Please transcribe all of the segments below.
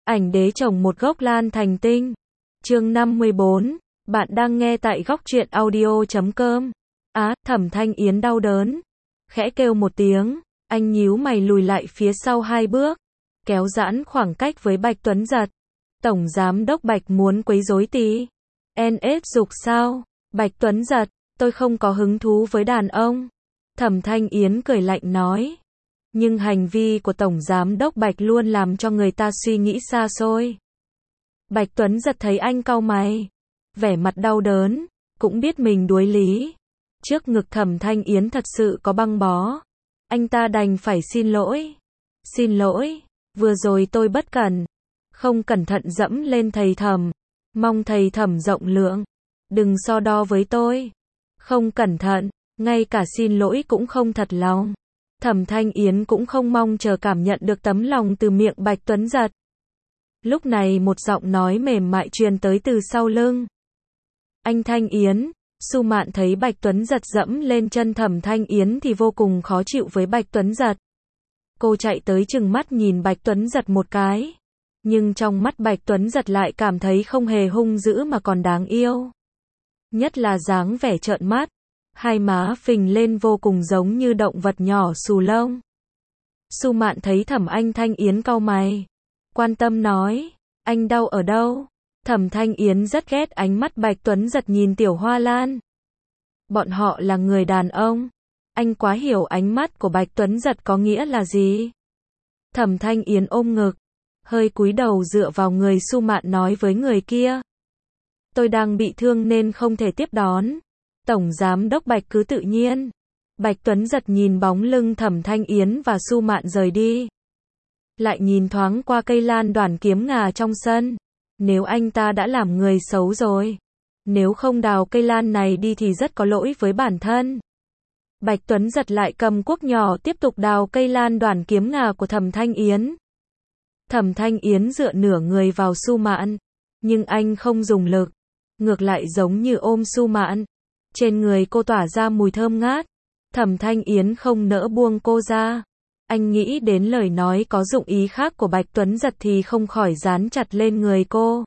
Ảnh đế trồng một gốc lan thành tinh. Chương 54. Bạn đang nghe tại góc truyện audio.com. Thẩm Thanh Yến đau đớn. Khẽ kêu một tiếng, anh nhíu mày lùi lại phía sau 2 bước, kéo giãn khoảng cách với Bạch Tuấn Giật. Tổng giám đốc Bạch muốn quấy rối tí. NS dục sao? Bạch Tuấn Giật, tôi không có hứng thú với đàn ông. Thẩm Thanh Yến cười lạnh nói. Nhưng hành vi của Tổng Giám đốc Bạch luôn làm cho người ta suy nghĩ xa xôi. Bạch Tuấn Giật thấy anh cau mày, vẻ mặt đau đớn, cũng biết mình đuối lý. Trước ngực Thẩm Thanh Yến thật sự có băng bó. Anh ta đành phải xin lỗi. Xin lỗi, vừa rồi tôi bất cẩn. Không cẩn thận dẫm lên thầy Thẩm. Mong thầy Thẩm rộng lượng. Đừng so đo với tôi. Không cẩn thận, ngay cả xin lỗi cũng không thật lòng. Thẩm Thanh Yến cũng không mong chờ cảm nhận được tấm lòng từ miệng Bạch Tuấn Giật. Lúc này một giọng nói mềm mại truyền tới từ sau lưng. Anh Thanh Yến. Su Mạn thấy Bạch Tuấn Giật dẫm lên chân Thẩm Thanh Yến thì vô cùng khó chịu với Bạch Tuấn Giật. Cô chạy tới trừng mắt nhìn Bạch Tuấn Giật một cái. Nhưng trong mắt Bạch Tuấn Giật lại cảm thấy không hề hung dữ mà còn đáng yêu. Nhất là dáng vẻ trợn mắt. Hai má phình lên vô cùng giống như động vật nhỏ xù lông. Su Mạn thấy Thẩm Anh Thanh Yến cau mày, quan tâm nói, anh đau ở đâu? Thẩm Thanh Yến rất ghét ánh mắt Bạch Tuấn Giật nhìn Tiểu Hoa Lan. Bọn họ là người đàn ông. Anh quá hiểu ánh mắt của Bạch Tuấn Giật có nghĩa là gì. Thẩm Thanh Yến ôm ngực, hơi cúi đầu dựa vào người Su Mạn nói với người kia. Tôi đang bị thương nên không thể tiếp đón. Tổng Giám đốc Bạch cứ tự nhiên. Bạch Tuấn Giật nhìn bóng lưng Thẩm Thanh Yến và Su Mạn rời đi. Lại nhìn thoáng qua cây lan đoàn kiếm ngà trong sân. Nếu anh ta đã làm người xấu rồi. Nếu không đào cây lan này đi thì rất có lỗi với bản thân. Bạch Tuấn Giật lại cầm cuốc nhỏ tiếp tục đào cây lan đoàn kiếm ngà của Thẩm Thanh Yến. Thẩm Thanh Yến dựa nửa người vào Su Mạn. Nhưng anh không dùng lực. Ngược lại giống như ôm Su Mạn. Trên người cô tỏa ra mùi thơm ngát. Thẩm Thanh Yến không nỡ buông cô ra. Anh nghĩ đến lời nói có dụng ý khác của Bạch Tuấn Giật thì không khỏi dán chặt lên người cô.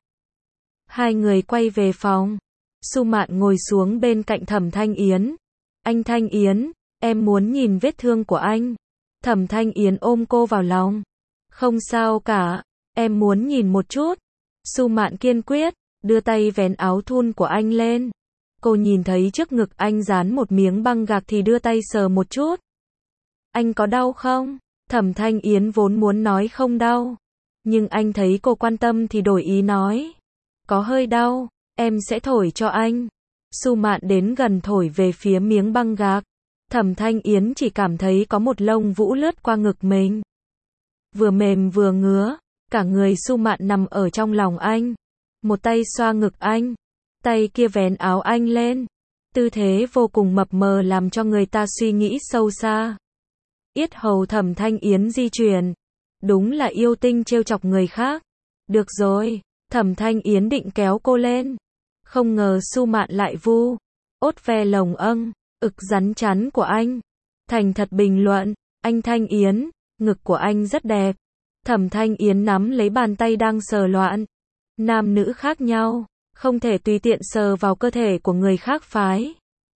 Hai người quay về phòng. Su Mạn ngồi xuống bên cạnh Thẩm Thanh Yến. Anh Thanh Yến, em muốn nhìn vết thương của anh. Thẩm Thanh Yến ôm cô vào lòng. Không sao cả, em muốn nhìn một chút. Su Mạn kiên quyết, đưa tay vén áo thun của anh lên. Cô nhìn thấy trước ngực anh dán một miếng băng gạc thì đưa tay sờ một chút. Anh có đau không? Thẩm Thanh Yến vốn muốn nói không đau. Nhưng anh thấy cô quan tâm thì đổi ý nói. Có hơi đau, em sẽ thổi cho anh. Su Mạn đến gần thổi về phía miếng băng gạc. Thẩm Thanh Yến chỉ cảm thấy có một lông vũ lướt qua ngực mình. Vừa mềm vừa ngứa, cả người Su Mạn nằm ở trong lòng anh. Một tay xoa ngực anh, tay kia vén áo anh lên. Tư thế vô cùng mập mờ làm cho người ta suy nghĩ sâu xa. Yết hầu Thẩm Thanh Yến di chuyển. Đúng là yêu tinh trêu chọc người khác. Được rồi, Thẩm Thanh Yến định kéo cô lên. Không ngờ Su Mạn lại vu ốt ve lồng ực rắn chắn của anh. Thành thật bình luận, anh Thanh Yến, ngực của anh rất đẹp. Thẩm Thanh Yến nắm lấy bàn tay đang sờ loạn. Nam nữ khác nhau, không thể tùy tiện sờ vào cơ thể của người khác phái.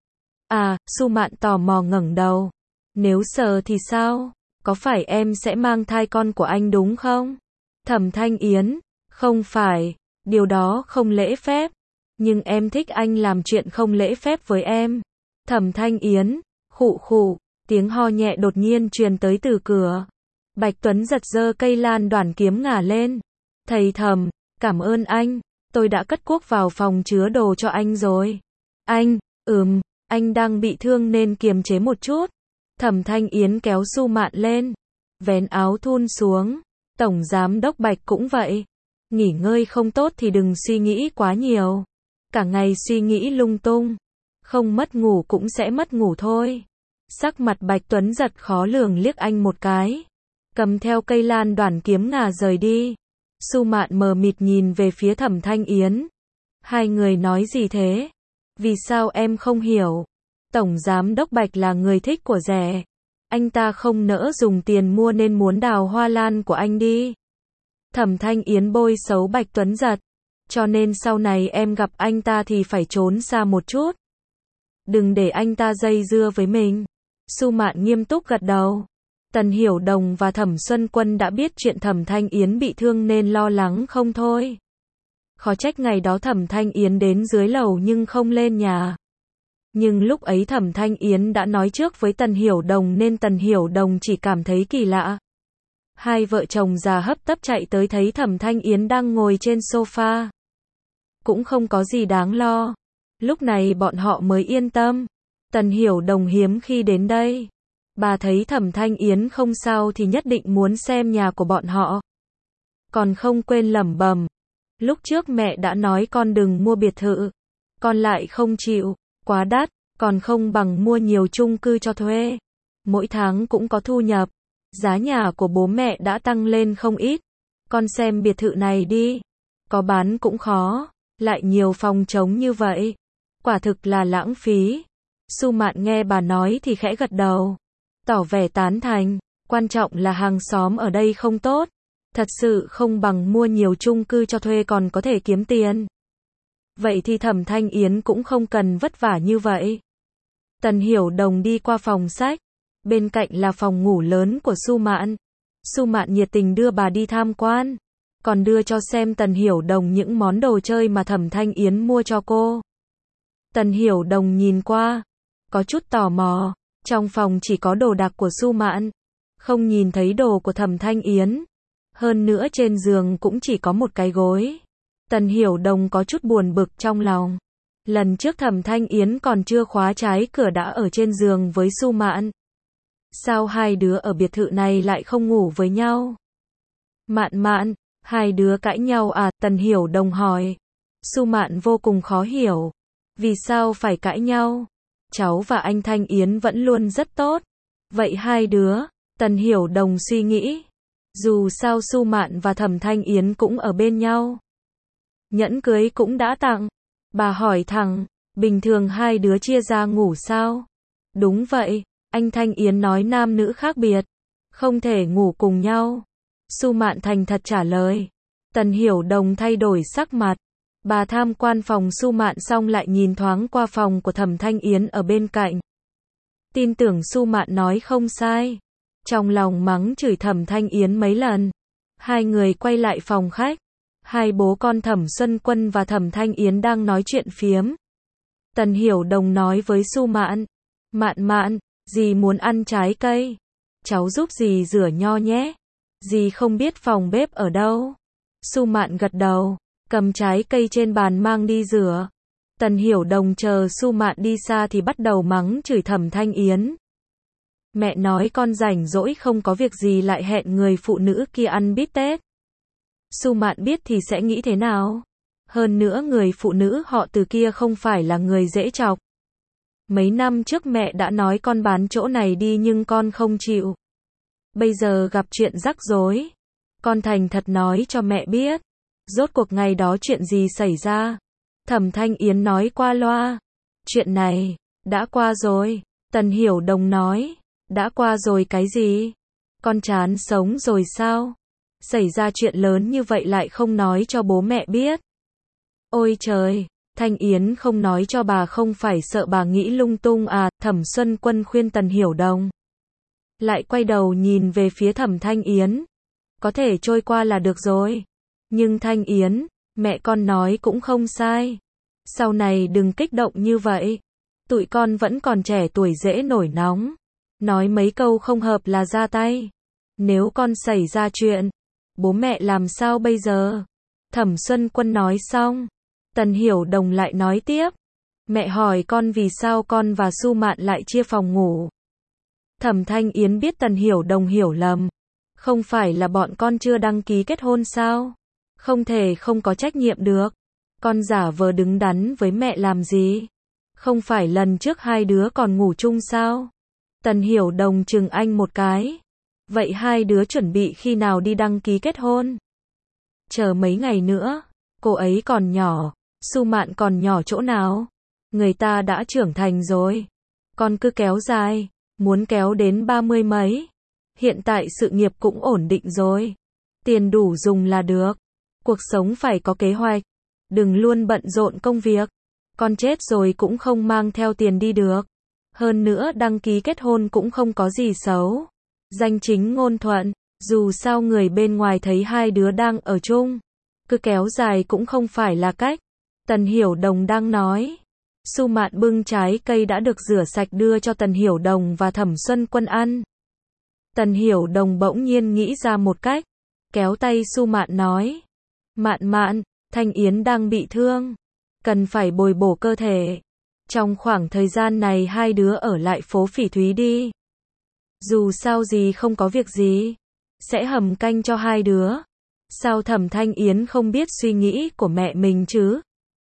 Su Mạn tò mò ngẩng đầu. Nếu sờ thì sao? Có phải em sẽ mang thai con của anh đúng không? Thẩm Thanh Yến, không phải, điều đó không lễ phép. Nhưng em thích anh làm chuyện không lễ phép với em. Thẩm Thanh Yến, khụ khụ, tiếng ho nhẹ đột nhiên truyền tới từ cửa. Bạch Tuấn Giật giơ cây lan đoàn kiếm ngà lên. Thầy Thẩm, cảm ơn anh, tôi đã cất cuốc vào phòng chứa đồ cho anh rồi. Anh, anh đang bị thương nên kiềm chế một chút. Thẩm Thanh Yến kéo Su Mạn lên, vén áo thun xuống. Tổng Giám đốc Bạch cũng vậy. Nghỉ ngơi không tốt thì đừng suy nghĩ quá nhiều. Cả ngày suy nghĩ lung tung. Không mất ngủ cũng sẽ mất ngủ thôi. Sắc mặt Bạch Tuấn Giật khó lường liếc anh một cái. Cầm theo cây lan đoàn kiếm ngà rời đi. Su Mạn mờ mịt nhìn về phía Thẩm Thanh Yến. Hai người nói gì thế? Vì sao em không hiểu? Tổng Giám đốc Bạch là người thích của rẻ. Anh ta không nỡ dùng tiền mua nên muốn đào hoa lan của anh đi. Thẩm Thanh Yến bôi xấu Bạch Tuấn Giật. Cho nên sau này em gặp anh ta thì phải trốn xa một chút. Đừng để anh ta dây dưa với mình. Su Mạn nghiêm túc gật đầu. Tần Hiểu Đồng và Thẩm Xuân Quân đã biết chuyện Thẩm Thanh Yến bị thương nên lo lắng không thôi. Khó trách ngày đó Thẩm Thanh Yến đến dưới lầu nhưng không lên nhà. Nhưng lúc ấy Thẩm Thanh Yến đã nói trước với Tần Hiểu Đồng nên Tần Hiểu Đồng chỉ cảm thấy kỳ lạ. Hai vợ chồng già hấp tấp chạy tới thấy Thẩm Thanh Yến đang ngồi trên sofa. Cũng không có gì đáng lo. Lúc này bọn họ mới yên tâm. Tần Hiểu Đồng hiếm khi đến đây. Bà thấy Thẩm Thanh Yến không sao thì nhất định muốn xem nhà của bọn họ. Còn không quên lẩm bẩm. Lúc trước mẹ đã nói con đừng mua biệt thự. Con lại không chịu. Quá đắt. Còn không bằng mua nhiều chung cư cho thuê. Mỗi tháng cũng có thu nhập. Giá nhà của bố mẹ đã tăng lên không ít. Con xem biệt thự này đi. Có bán cũng khó. Lại nhiều phòng trống như vậy. Quả thực là lãng phí. Su Mạn nghe bà nói thì khẽ gật đầu. Tỏ vẻ tán thành. Quan trọng là hàng xóm ở đây không tốt. Thật sự không bằng mua nhiều chung cư cho thuê còn có thể kiếm tiền. Vậy thì Thẩm Thanh Yến cũng không cần vất vả như vậy. Tần Hiểu Đồng đi qua phòng sách. Bên cạnh là phòng ngủ lớn của Su Mạn. Su Mạn nhiệt tình đưa bà đi tham quan. Còn đưa cho xem Tần Hiểu Đồng những món đồ chơi mà Thẩm Thanh Yến mua cho cô. Tần Hiểu Đồng nhìn qua. Có chút tò mò. Trong phòng chỉ có đồ đạc của Su Mạn. Không nhìn thấy đồ của Thẩm Thanh Yến. Hơn nữa trên giường cũng chỉ có một cái gối. Tần Hiểu Đồng có chút buồn bực trong lòng. Lần trước Thẩm Thanh Yến còn chưa khóa trái cửa đã ở trên giường với Su Mạn. Sao hai đứa ở biệt thự này lại không ngủ với nhau? Mạn Mạn, hai đứa cãi nhau à? Tần Hiểu Đồng hỏi. Su Mạn vô cùng khó hiểu. Vì sao phải cãi nhau? Cháu và anh Thanh Yến vẫn luôn rất tốt. Vậy hai đứa? Tần Hiểu Đồng suy nghĩ. Dù sao Su Mạn và Thẩm Thanh Yến cũng ở bên nhau. Nhẫn cưới cũng đã tặng. Bà hỏi thẳng, bình thường hai đứa chia ra ngủ sao? Đúng vậy, anh Thanh Yến nói nam nữ khác biệt. Không thể ngủ cùng nhau. Su Mạn thành thật trả lời. Tần Hiểu Đồng thay đổi sắc mặt. Bà tham quan phòng Su Mạn xong lại nhìn thoáng qua phòng của Thẩm Thanh Yến ở bên cạnh. Tin tưởng Su Mạn nói không sai. Trong lòng mắng chửi Thẩm Thanh Yến mấy lần. Hai người quay lại phòng khách. Hai bố con Thẩm Xuân Quân và Thẩm Thanh Yến đang nói chuyện phiếm. Tần Hiểu Đồng nói với Su Mạn. Mạn Mạn, dì muốn ăn trái cây. Cháu giúp dì rửa nho nhé. Dì không biết phòng bếp ở đâu. Su Mạn gật đầu. Cầm trái cây trên bàn mang đi rửa. Tần Hiểu Đồng chờ Su Mạn đi xa thì bắt đầu mắng chửi Thẩm Thanh Yến. Mẹ nói con rảnh rỗi không có việc gì lại hẹn người phụ nữ kia ăn bít tết. Su Mạn biết thì sẽ nghĩ thế nào? Hơn nữa người phụ nữ họ Từ kia không phải là người dễ chọc. Mấy năm trước mẹ đã nói con bán chỗ này đi nhưng con không chịu. Bây giờ gặp chuyện rắc rối. Con thành thật nói cho mẹ biết. Rốt cuộc ngày đó chuyện gì xảy ra? Thẩm Thanh Yến nói qua loa. Chuyện này, đã qua rồi. Tần Hiểu Đồng nói. Đã qua rồi cái gì? Con chán sống rồi sao? Xảy ra chuyện lớn như vậy lại không nói cho bố mẹ biết. Ôi trời, Thanh Yến không nói cho bà không phải sợ bà nghĩ lung tung à? Thẩm Xuân Quân khuyên Tần Hiểu Đồng. Lại quay đầu nhìn về phía Thẩm Thanh Yến. Có thể trôi qua là được rồi. Nhưng Thanh Yến, mẹ con nói cũng không sai. Sau này đừng kích động như vậy. Tụi con vẫn còn trẻ tuổi dễ nổi nóng. Nói mấy câu không hợp là ra tay. Nếu con xảy ra chuyện, bố mẹ làm sao bây giờ? Thẩm Xuân Quân nói xong. Tần Hiểu Đồng lại nói tiếp. Mẹ hỏi con vì sao con và Su Mạn lại chia phòng ngủ. Thẩm Thanh Yến biết Tần Hiểu Đồng hiểu lầm. Không phải là bọn con chưa đăng ký kết hôn sao? Không thể không có trách nhiệm được. Con giả vờ đứng đắn với mẹ làm gì? Không phải lần trước hai đứa còn ngủ chung sao? Tần Hiểu Đồng chừng anh một cái. Vậy hai đứa chuẩn bị khi nào đi đăng ký kết hôn? Chờ mấy ngày nữa. Cô ấy còn nhỏ. Su Mạn còn nhỏ chỗ nào? Người ta đã trưởng thành rồi. Con cứ kéo dài. Muốn kéo đến 30 mấy. Hiện tại sự nghiệp cũng ổn định rồi. Tiền đủ dùng là được. Cuộc sống phải có kế hoạch. Đừng luôn bận rộn công việc. Con chết rồi cũng không mang theo tiền đi được. Hơn nữa đăng ký kết hôn cũng không có gì xấu. Danh chính ngôn thuận, dù sao người bên ngoài thấy hai đứa đang ở chung. Cứ kéo dài cũng không phải là cách. Tần Hiểu Đồng đang nói. Su Mạn bưng trái cây đã được rửa sạch đưa cho Tần Hiểu Đồng và Thẩm Xuân Quân ăn. Tần Hiểu Đồng bỗng nhiên nghĩ ra một cách. Kéo tay Su Mạn nói. Mạn Mạn, Thanh Yến đang bị thương. Cần phải bồi bổ cơ thể. Trong khoảng thời gian này hai đứa ở lại phố Phỉ Thúy đi. Dù sao gì không có việc gì. Sẽ hầm canh cho hai đứa. Sao Thẩm Thanh Yến không biết suy nghĩ của mẹ mình chứ?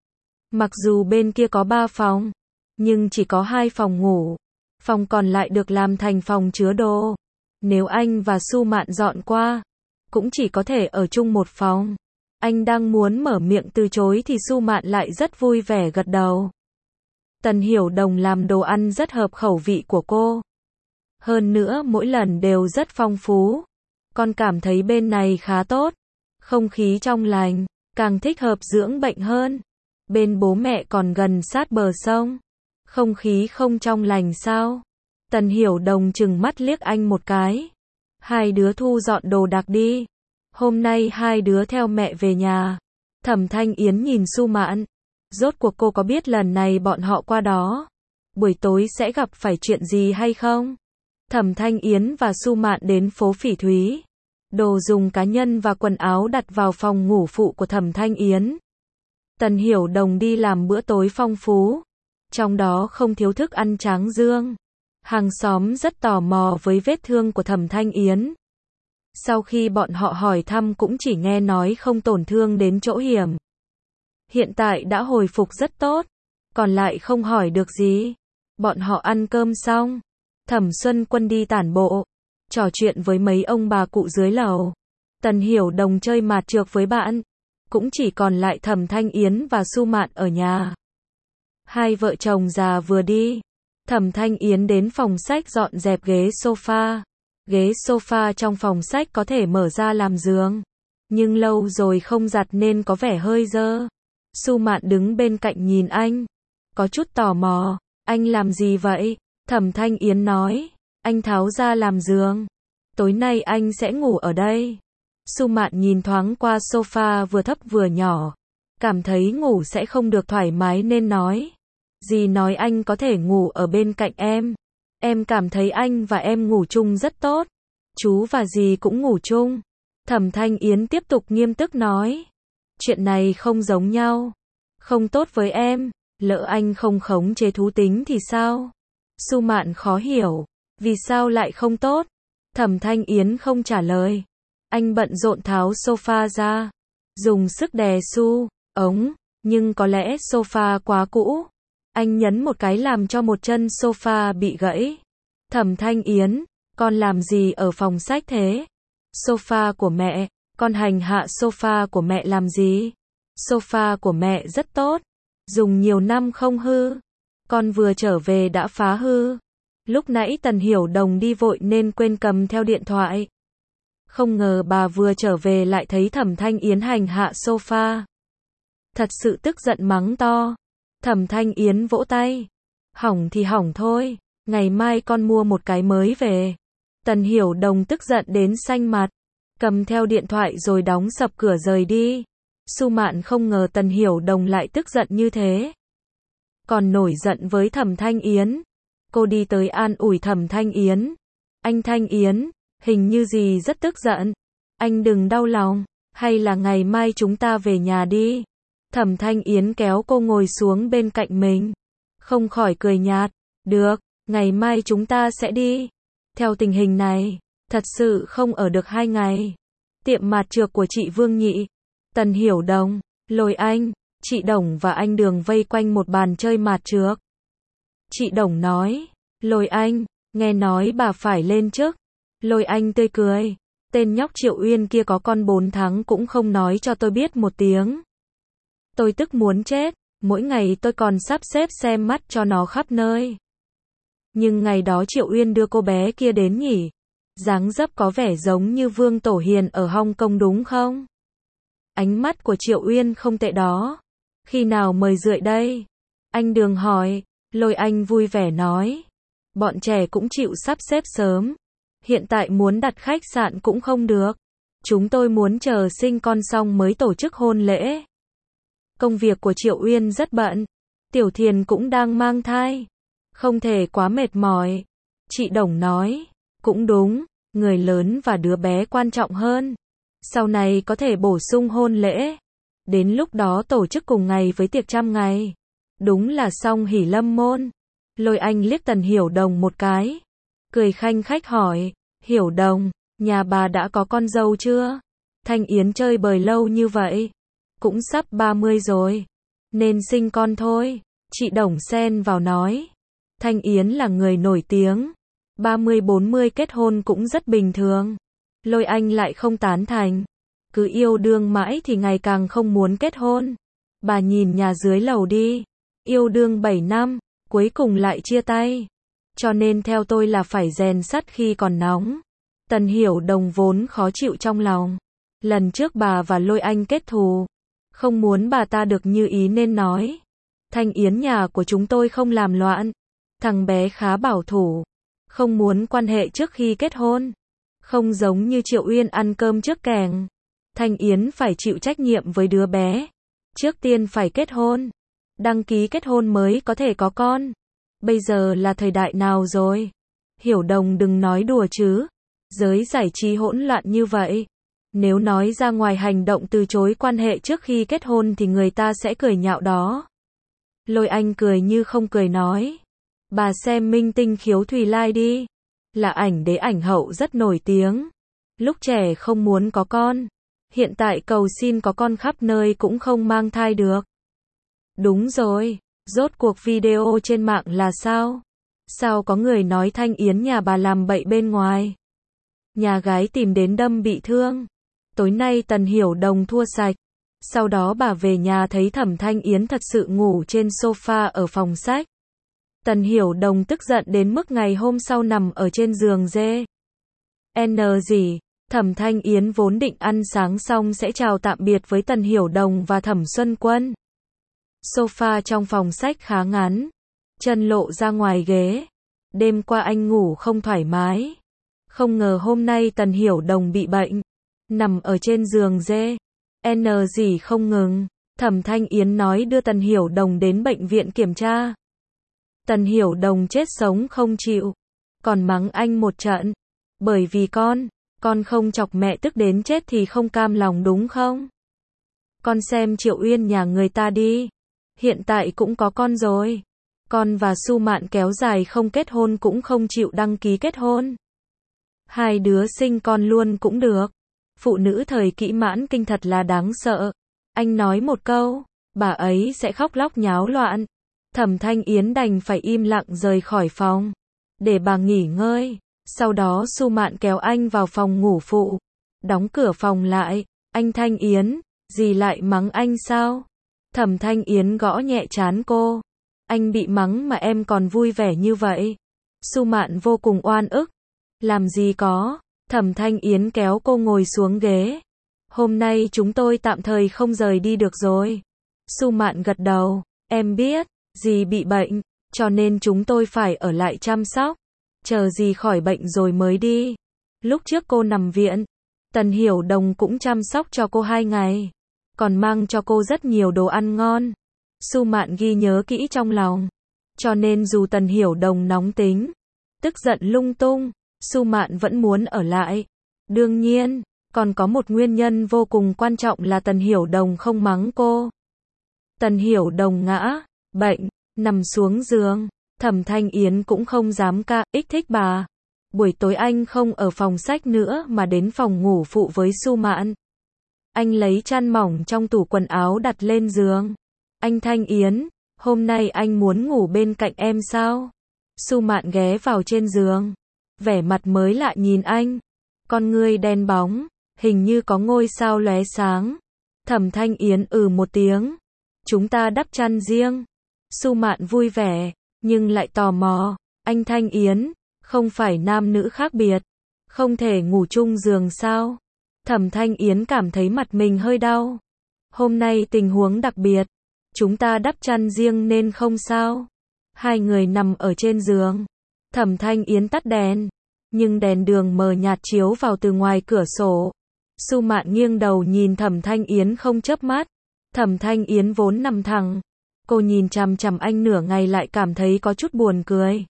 Mặc dù bên kia có 3 phòng, nhưng chỉ có 2 phòng ngủ. Phòng còn lại được làm thành phòng chứa đồ. Nếu anh và Su Mạn dọn qua, cũng chỉ có thể ở chung một phòng. Anh đang muốn mở miệng từ chối thì Su Mạn lại rất vui vẻ gật đầu. Tần Hiểu Đồng làm đồ ăn rất hợp khẩu vị của cô. Hơn nữa mỗi lần đều rất phong phú. Con cảm thấy bên này khá tốt. Không khí trong lành, càng thích hợp dưỡng bệnh hơn. Bên bố mẹ còn gần sát bờ sông. Không khí không trong lành sao? Tần Hiểu Đồng trừng mắt liếc anh một cái. Hai đứa thu dọn đồ đạc đi. Hôm nay hai đứa theo mẹ về nhà. Thẩm Thanh Yến nhìn Su Mạn. Rốt cuộc cô có biết lần này bọn họ qua đó, buổi tối sẽ gặp phải chuyện gì hay không? Thẩm Thanh Yến và Su Mạn đến phố Phỉ Thúy. Đồ dùng cá nhân và quần áo đặt vào phòng ngủ phụ của Thẩm Thanh Yến. Tần Hiểu Đồng đi làm bữa tối phong phú. Trong đó không thiếu thức ăn tráng dương. Hàng xóm rất tò mò với vết thương của Thẩm Thanh Yến. Sau khi bọn họ hỏi thăm cũng chỉ nghe nói không tổn thương đến chỗ hiểm. Hiện tại đã hồi phục rất tốt. Còn lại không hỏi được gì. Bọn họ ăn cơm xong. Thẩm Xuân Quân đi tản bộ. Trò chuyện với mấy ông bà cụ dưới lầu. Tần Hiểu Đồng chơi mạt trược với bạn. Cũng chỉ còn lại Thẩm Thanh Yến và Su Mạn ở nhà. Hai vợ chồng già vừa đi. Thẩm Thanh Yến đến phòng sách dọn dẹp ghế sofa. Ghế sofa trong phòng sách có thể mở ra làm giường. Nhưng lâu rồi không giặt nên có vẻ hơi dơ. Su Mạn đứng bên cạnh nhìn anh. Có chút tò mò. Anh làm gì vậy? Thẩm Thanh Yến nói. Anh tháo ra làm giường. Tối nay anh sẽ ngủ ở đây. Su Mạn nhìn thoáng qua sofa vừa thấp vừa nhỏ. Cảm thấy ngủ sẽ không được thoải mái nên nói. Dì nói anh có thể ngủ ở bên cạnh em. Em cảm thấy anh và em ngủ chung rất tốt. Chú và dì cũng ngủ chung. Thẩm Thanh Yến tiếp tục nghiêm túc nói. Chuyện này không giống nhau. Không tốt với em. Lỡ anh không khống chế thú tính thì sao? Su Mạn khó hiểu. Vì sao lại không tốt? Thẩm Thanh Yến không trả lời. Anh bận rộn tháo sofa ra. Dùng sức đè ống. Nhưng có lẽ sofa quá cũ. Anh nhấn một cái làm cho một chân sofa bị gãy. Thẩm Thanh Yến, con làm gì ở phòng sách thế? Sofa của mẹ, con hành hạ sofa của mẹ làm gì? Sofa của mẹ rất tốt. Dùng nhiều năm không hư. Con vừa trở về đã phá hư. Lúc nãy Tần Hiểu Đồng đi vội nên quên cầm theo điện thoại. Không ngờ bà vừa trở về lại thấy Thẩm Thanh Yến hành hạ sofa. Thật sự tức giận mắng to. Thẩm Thanh Yến vỗ tay. Hỏng thì hỏng thôi. Ngày mai con mua một cái mới về. Tần Hiểu Đồng tức giận đến xanh mặt. Cầm theo điện thoại rồi đóng sập cửa rời đi. Su Mạn không ngờ Tần Hiểu Đồng lại tức giận như thế. Còn nổi giận với Thẩm Thanh Yến. Cô đi tới an ủi Thẩm Thanh Yến. Anh Thanh Yến, hình như gì rất tức giận. Anh đừng đau lòng. Hay là ngày mai chúng ta về nhà đi. Thẩm Thanh Yến kéo cô ngồi xuống bên cạnh mình. Không khỏi cười nhạt. Được, ngày mai chúng ta sẽ đi. Theo tình hình này, thật sự không ở được 2 ngày. Tiệm mạt trược của chị Vương Nhị. Tần Hiểu Đồng, Lôi Anh, chị Đồng và anh Đường vây quanh một bàn chơi mạt trược. Chị Đồng nói. Lôi Anh, nghe nói bà phải lên chức. Lôi Anh tươi cười. Tên nhóc Triệu Uyên kia có con 4 tháng cũng không nói cho tôi biết một tiếng. Tôi tức muốn chết. Mỗi ngày tôi còn sắp xếp xem mắt cho nó khắp nơi. Nhưng ngày đó Triệu Uyên đưa cô bé kia đến nhỉ? Dáng dấp có vẻ giống như Vương Tổ Hiền ở Hong Kong đúng không? Ánh mắt của Triệu Uyên không tệ đó. Khi nào mời rượi đây? Anh Đường hỏi. Lôi Anh vui vẻ nói. Bọn trẻ cũng chịu sắp xếp sớm. Hiện tại muốn đặt khách sạn cũng không được. Chúng tôi muốn chờ sinh con xong mới tổ chức hôn lễ. Công việc của Triệu Uyên rất bận. Tiểu Thiền cũng đang mang thai. Không thể quá mệt mỏi. Chị Đồng nói. Cũng đúng, người lớn và đứa bé quan trọng hơn. Sau này có thể bổ sung hôn lễ. Đến lúc đó tổ chức cùng ngày với tiệc 100 ngày. Đúng là xong hỉ lâm môn. Lôi Anh liếc Tần Hiểu Đồng một cái. Cười khanh khách hỏi. Hiểu Đồng, nhà bà đã có con dâu chưa? Thanh Yến chơi bời lâu như vậy. Cũng sắp 30 rồi. Nên sinh con thôi. Chị Đồng xen vào nói. Thanh Yến là người nổi tiếng. 30-40 kết hôn cũng rất bình thường. Lôi Anh lại không tán thành. Cứ yêu đương mãi thì ngày càng không muốn kết hôn. Bà nhìn nhà dưới lầu đi. Yêu đương 7 năm, cuối cùng lại chia tay. Cho nên theo tôi là phải rèn sắt khi còn nóng. Tần Hiểu Đồng vốn khó chịu trong lòng. Lần trước bà và Lôi Anh kết thù. Không muốn bà ta được như ý nên nói. Thanh Yến nhà của chúng tôi không làm loạn. Thằng bé khá bảo thủ. Không muốn quan hệ trước khi kết hôn. Không giống như Triệu Uyên ăn cơm trước kèng. Thanh Yến phải chịu trách nhiệm với đứa bé. Trước tiên phải kết hôn. Đăng ký kết hôn mới có thể có con. Bây giờ là thời đại nào rồi? Hiểu Đồng đừng nói đùa chứ. Giới giải trí hỗn loạn như vậy. Nếu nói ra ngoài hành động từ chối quan hệ trước khi kết hôn thì người ta sẽ cười nhạo đó. Lôi Anh cười như không cười nói. Bà xem minh tinh Khiếu Thùy Lai đi. Là ảnh đế ảnh hậu rất nổi tiếng. Lúc trẻ không muốn có con. Hiện tại cầu xin có con khắp nơi cũng không mang thai được. Đúng rồi. Rốt cuộc video trên mạng là sao? Sao có người nói Thanh Yến nhà bà làm bậy bên ngoài? Nhà gái tìm đến đâm bị thương. Tối nay Tần Hiểu Đồng thua sạch. Sau đó bà về nhà thấy Thẩm Thanh Yến thật sự ngủ trên sofa ở phòng sách. Tần Hiểu Đồng tức giận đến mức ngày hôm sau nằm ở trên giường dê. Gì? Thẩm Thanh Yến vốn định ăn sáng xong sẽ chào tạm biệt với Tần Hiểu Đồng và Thẩm Xuân Quân. Sofa trong phòng sách khá ngắn. Chân lộ ra ngoài ghế. Đêm qua anh ngủ không thoải mái. Không ngờ hôm nay Tần Hiểu Đồng bị bệnh. Nằm ở trên giường dê. Gì không ngừng. Thẩm Thanh Yến nói đưa Tần Hiểu Đồng đến bệnh viện kiểm tra. Tần Hiểu Đồng chết sống không chịu. Còn mắng anh một trận. Bởi vì con không chọc mẹ tức đến chết thì không cam lòng đúng không? Con xem Triệu Uyên nhà người ta đi. Hiện tại cũng có con rồi. Con và Su Mạn kéo dài không kết hôn cũng không chịu đăng ký kết hôn. Hai đứa sinh con luôn cũng được. Phụ nữ thời kỷ mãn kinh thật là đáng sợ. Anh nói một câu, bà ấy sẽ khóc lóc nháo loạn. Thẩm Thanh Yến đành phải im lặng rời khỏi phòng. Để bà nghỉ ngơi. Sau đó Su Mạn kéo anh vào phòng ngủ phụ. Đóng cửa phòng lại. Anh Thanh Yến, dì lại mắng anh sao? Thẩm Thanh Yến gõ nhẹ trán cô. Anh bị mắng mà em còn vui vẻ như vậy. Su Mạn vô cùng oan ức. Làm gì có. Thẩm Thanh Yến kéo cô ngồi xuống ghế. Hôm nay chúng tôi tạm thời không rời đi được rồi. Su Mạn gật đầu. Em biết, dì bị bệnh, cho nên chúng tôi phải ở lại chăm sóc. Chờ dì khỏi bệnh rồi mới đi. Lúc trước cô nằm viện, Tần Hiểu Đồng cũng chăm sóc cho cô 2 ngày. Còn mang cho cô rất nhiều đồ ăn ngon. Su Mạn ghi nhớ kỹ trong lòng. Cho nên dù Tần Hiểu Đồng nóng tính, tức giận lung tung, Su Mạn vẫn muốn ở lại. Đương nhiên, còn có một nguyên nhân vô cùng quan trọng là Tần Hiểu Đồng không mắng cô. Tần Hiểu Đồng ngã, bệnh, nằm xuống giường. Thẩm Thanh Yến cũng không dám kích thích bà. Buổi tối anh không ở phòng sách nữa mà đến phòng ngủ phụ với Su Mạn. Anh lấy chăn mỏng trong tủ quần áo đặt lên giường. Anh Thanh Yến, hôm nay anh muốn ngủ bên cạnh em sao? Su Mạn ghé vào trên giường. Vẻ mặt mới lạ nhìn anh. Con ngươi đen bóng, hình như có ngôi sao lóe sáng. Thẩm Thanh Yến một tiếng. Chúng ta đắp chăn riêng. Su Mạn vui vẻ, nhưng lại tò mò. Anh Thanh Yến, không phải nam nữ khác biệt. Không thể ngủ chung giường sao? Thẩm Thanh Yến cảm thấy mặt mình hơi đau. Hôm nay tình huống đặc biệt. Chúng ta đắp chăn riêng nên không sao. Hai người nằm ở trên giường. Thẩm Thanh Yến tắt đèn. Nhưng đèn đường mờ nhạt chiếu vào từ ngoài cửa sổ. Su Mạn nghiêng đầu nhìn Thẩm Thanh Yến không chớp mắt. Thẩm Thanh Yến vốn nằm thẳng. Cô nhìn chằm chằm anh nửa ngày lại cảm thấy có chút buồn cười.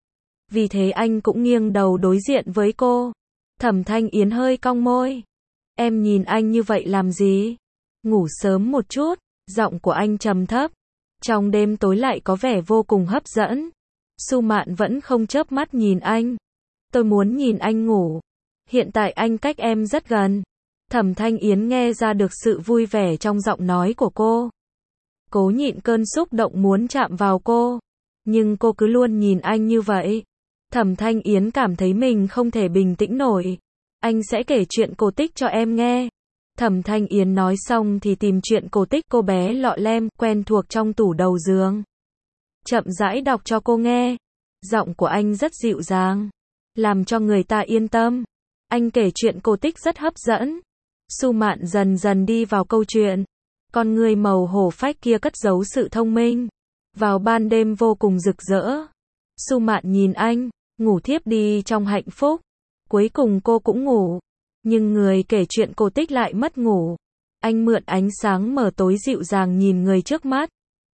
Vì thế anh cũng nghiêng đầu đối diện với cô. Thẩm Thanh Yến hơi cong môi. Em nhìn anh như vậy làm gì? Ngủ sớm một chút. Giọng của anh trầm thấp. Trong đêm tối lại có vẻ vô cùng hấp dẫn. Su Mạn vẫn không chớp mắt nhìn anh. Tôi muốn nhìn anh ngủ. Hiện tại anh cách em rất gần. Thẩm Thanh Yến nghe ra được sự vui vẻ trong giọng nói của cô. Cố nhịn cơn xúc động muốn chạm vào cô. Nhưng cô cứ luôn nhìn anh như vậy. Thẩm Thanh Yến cảm thấy mình không thể bình tĩnh nổi. Anh sẽ kể chuyện cổ tích cho em nghe. Thẩm Thanh Yến nói xong thì tìm chuyện cổ tích cô bé lọ lem quen thuộc trong tủ đầu giường. Chậm rãi đọc cho cô nghe. Giọng của anh rất dịu dàng. Làm cho người ta yên tâm. Anh kể chuyện cổ tích rất hấp dẫn. Su Mạn dần dần đi vào câu chuyện. Con người màu hổ phách kia cất giấu sự thông minh. Vào ban đêm vô cùng rực rỡ. Su Mạn nhìn anh, ngủ thiếp đi trong hạnh phúc. Cuối cùng cô cũng ngủ. Nhưng người kể chuyện cổ tích lại mất ngủ. Anh mượn ánh sáng mờ tối dịu dàng nhìn người trước mắt.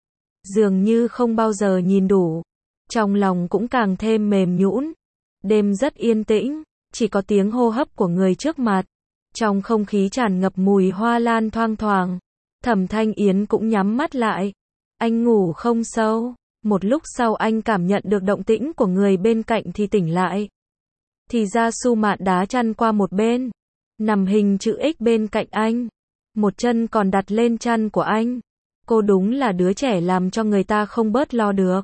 Dường như không bao giờ nhìn đủ. Trong lòng cũng càng thêm mềm nhũn. Đêm rất yên tĩnh, chỉ có tiếng hô hấp của người trước mặt. Trong không khí tràn ngập mùi hoa lan thoang thoảng. Thẩm Thanh Yến cũng nhắm mắt lại. Anh ngủ không sâu. Một lúc sau anh cảm nhận được động tĩnh của người bên cạnh thì tỉnh lại. Thì ra Su Mạn đá chăn qua một bên. Nằm hình chữ X bên cạnh anh. Một chân còn đặt lên chăn của anh. Cô đúng là đứa trẻ làm cho người ta không bớt lo được.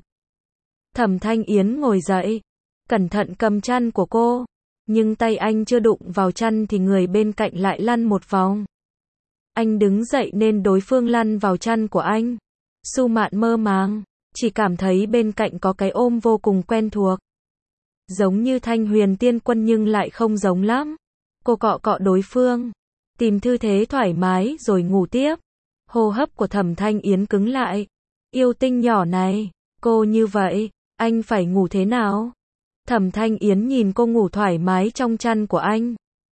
Thẩm Thanh Yến ngồi dậy. Cẩn thận cầm chăn của cô. Nhưng tay anh chưa đụng vào chăn thì người bên cạnh lại lăn một vòng. Anh đứng dậy nên đối phương lăn vào chăn của anh. Su Mạn mơ màng. Chỉ cảm thấy bên cạnh có cái ôm vô cùng quen thuộc. Giống như Thanh Huyền Tiên Quân nhưng lại không giống lắm. Cô cọ cọ đối phương. Tìm tư thế thoải mái rồi ngủ tiếp. Hô hấp của Thẩm Thanh Yến cứng lại. Yêu tinh nhỏ này. Cô như vậy. Anh phải ngủ thế nào? Thẩm Thanh Yến nhìn cô ngủ thoải mái trong chăn của anh.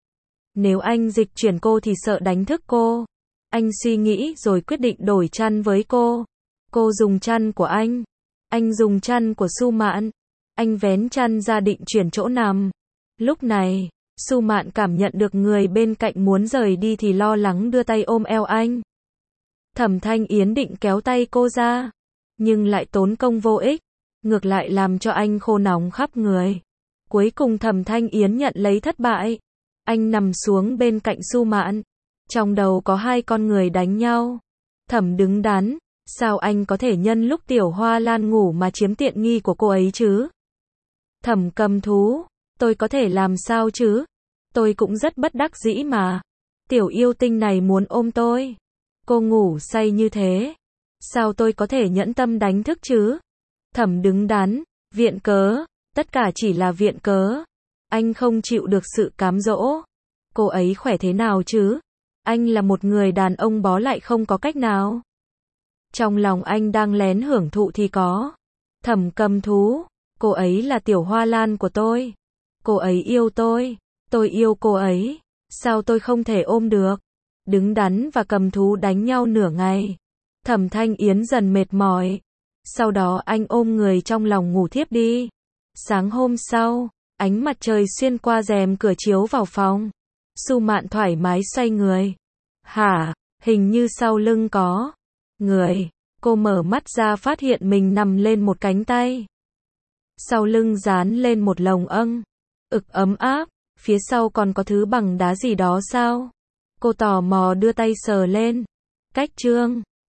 Nếu anh dịch chuyển cô thì sợ đánh thức cô. Anh suy nghĩ rồi quyết định đổi chăn với cô. Cô dùng chăn của anh dùng chăn của Su Mạn. Anh vén chăn ra định chuyển chỗ nằm. Lúc này, Su Mạn cảm nhận được người bên cạnh muốn rời đi thì lo lắng đưa tay ôm eo anh. Thẩm Thanh Yến định kéo tay cô ra, nhưng lại tốn công vô ích, ngược lại làm cho anh khô nóng khắp người. Cuối cùng Thẩm Thanh Yến nhận lấy thất bại. Anh nằm xuống bên cạnh Su Mạn. Trong đầu có hai con người đánh nhau. Thẩm đứng đắn. Sao anh có thể nhân lúc Tiểu Hoa Lan ngủ mà chiếm tiện nghi của cô ấy chứ? Thẩm Cầm Thú, tôi có thể làm sao chứ? Tôi cũng rất bất đắc dĩ mà. Tiểu yêu tinh này muốn ôm tôi. Cô ngủ say như thế. Sao tôi có thể nhẫn tâm đánh thức chứ? Thẩm đứng đắn, viện cớ, tất cả chỉ là viện cớ. Anh không chịu được sự cám dỗ. Cô ấy khỏe thế nào chứ? Anh là một người đàn ông bó lại không có cách nào. Trong lòng anh đang lén hưởng thụ thì có. Thẩm Cầm Thú, cô ấy là Tiểu Hoa Lan của tôi. Cô ấy yêu tôi yêu cô ấy. Sao tôi không thể ôm được? Đứng đắn và Cầm Thú đánh nhau nửa ngày. Thẩm Thanh Yến dần mệt mỏi. Sau đó anh ôm người trong lòng ngủ thiếp đi. Sáng hôm sau, ánh mặt trời xuyên qua rèm cửa chiếu vào phòng. Su Mạn thoải mái xoay người. Hả, hình như sau lưng có người. Cô mở mắt ra phát hiện mình nằm lên một cánh tay. Sau lưng dán lên một lồng âng. Ực ấm áp. Phía sau còn có thứ bằng đá gì đó sao? Cô tò mò đưa tay sờ lên. Cách chương